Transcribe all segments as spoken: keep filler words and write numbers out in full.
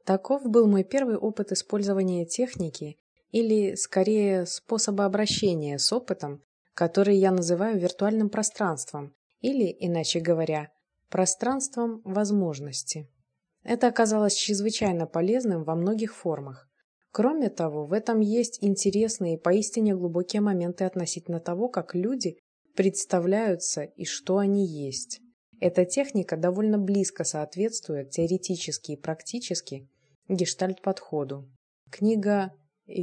Таков был мой первый опыт использования техники, или, скорее, способа обращения с опытом, который я называю виртуальным пространством, или, иначе говоря, пространством возможности. Это оказалось чрезвычайно полезным во многих формах. Кроме того, в этом есть интересные и поистине глубокие моменты относительно того, как люди представляются и что они есть. Эта техника довольно близко соответствует теоретически и практически гештальт-подходу. Книга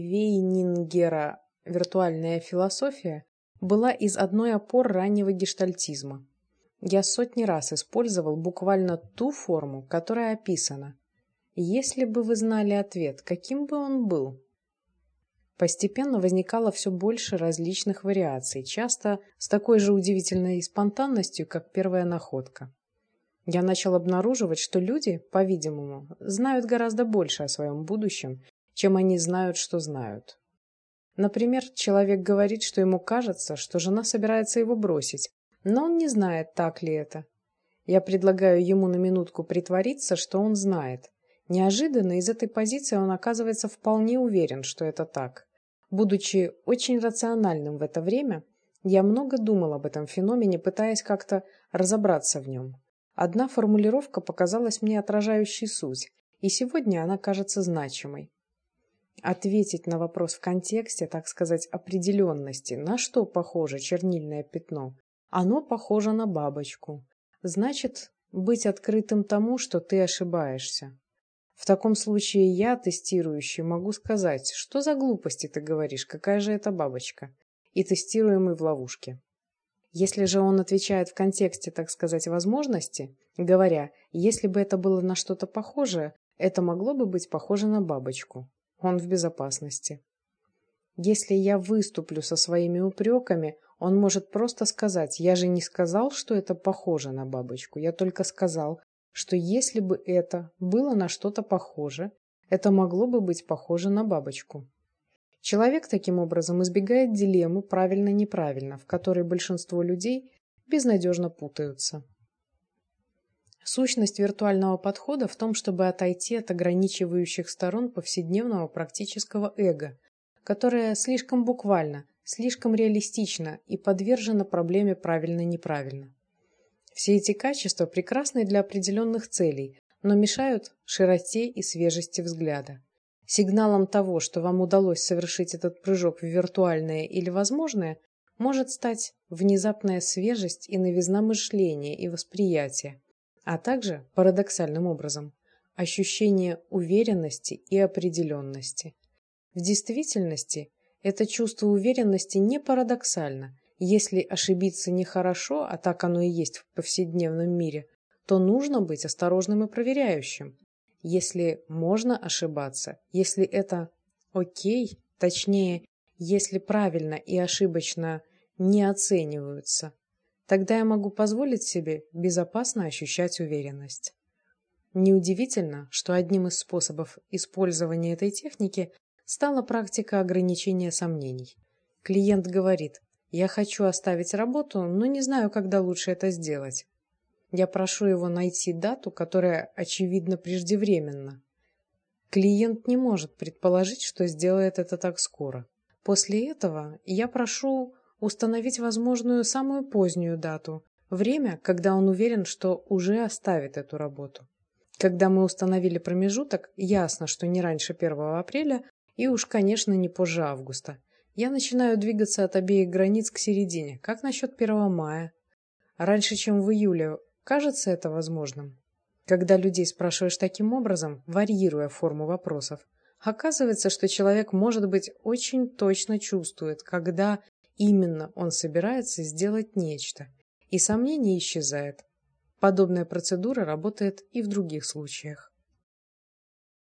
Вейнингера «Виртуальная философия» была из одной опор раннего гештальтизма. Я сотни раз использовал буквально ту форму, которая описана. Если бы вы знали ответ, каким бы он был? Постепенно возникало все больше различных вариаций, часто с такой же удивительной спонтанностью, как первая находка. Я начал обнаруживать, что люди, по-видимому, знают гораздо больше о своем будущем, чем они знают, что знают. Например, человек говорит, что ему кажется, что жена собирается его бросить, но он не знает, так ли это. Я предлагаю ему на минутку притвориться, что он знает. Неожиданно из этой позиции он оказывается вполне уверен, что это так. Будучи очень рациональным в это время, я много думал об этом феномене, пытаясь как-то разобраться в нем. Одна формулировка показалась мне отражающей суть, и сегодня она кажется значимой. Ответить на вопрос в контексте, так сказать, определенности, на что похоже чернильное пятно? Оно похоже на бабочку. Значит, быть открытым тому, что ты ошибаешься. В таком случае я, тестирующий, могу сказать, что за глупости ты говоришь, какая же это бабочка, и тестируемый в ловушке. Если же он отвечает в контексте, так сказать, возможности, говоря, если бы это было на что-то похожее, это могло бы быть похоже на бабочку. Он в безопасности. Если я выступлю со своими упреками, он может просто сказать: «Я же не сказал, что это похоже на бабочку, я только сказал, что если бы это было на что-то похоже, это могло бы быть похоже на бабочку». Человек таким образом избегает дилеммы правильно-неправильно, в которой большинство людей безнадежно путаются. Сущность виртуального подхода в том, чтобы отойти от ограничивающих сторон повседневного практического эго, которое слишком буквально, слишком реалистично и подвержено проблеме правильно-неправильно. Все эти качества прекрасны для определенных целей, но мешают широте и свежести взгляда. Сигналом того, что вам удалось совершить этот прыжок в виртуальное или возможное, может стать внезапная свежесть и новизна мышления и восприятия, а также, парадоксальным образом, ощущение уверенности и определенности. В действительности, это чувство уверенности не парадоксально. Если ошибиться нехорошо, а так оно и есть в повседневном мире, то нужно быть осторожным и проверяющим. Если можно ошибаться, если это окей, точнее, если правильно и ошибочно не оцениваются, тогда я могу позволить себе безопасно ощущать уверенность. Неудивительно, что одним из способов использования этой техники стала практика ограничения сомнений. Клиент говорит: «Я хочу оставить работу, но не знаю, когда лучше это сделать». Я прошу его найти дату, которая, очевидно, преждевременна. Клиент не может предположить, что сделает это так скоро. После этого я прошу установить возможную самую позднюю дату, время, когда он уверен, что уже оставит эту работу. Когда мы установили промежуток, ясно, что не раньше первого апреля и уж, конечно, не позже августа. Я начинаю двигаться от обеих границ к середине. Как насчет первого мая? Раньше, чем в июле, кажется это возможным? Когда людей спрашиваешь таким образом, варьируя форму вопросов, оказывается, что человек, может быть, очень точно чувствует, когда именно он собирается сделать нечто, и сомнение исчезает. Подобная процедура работает и в других случаях.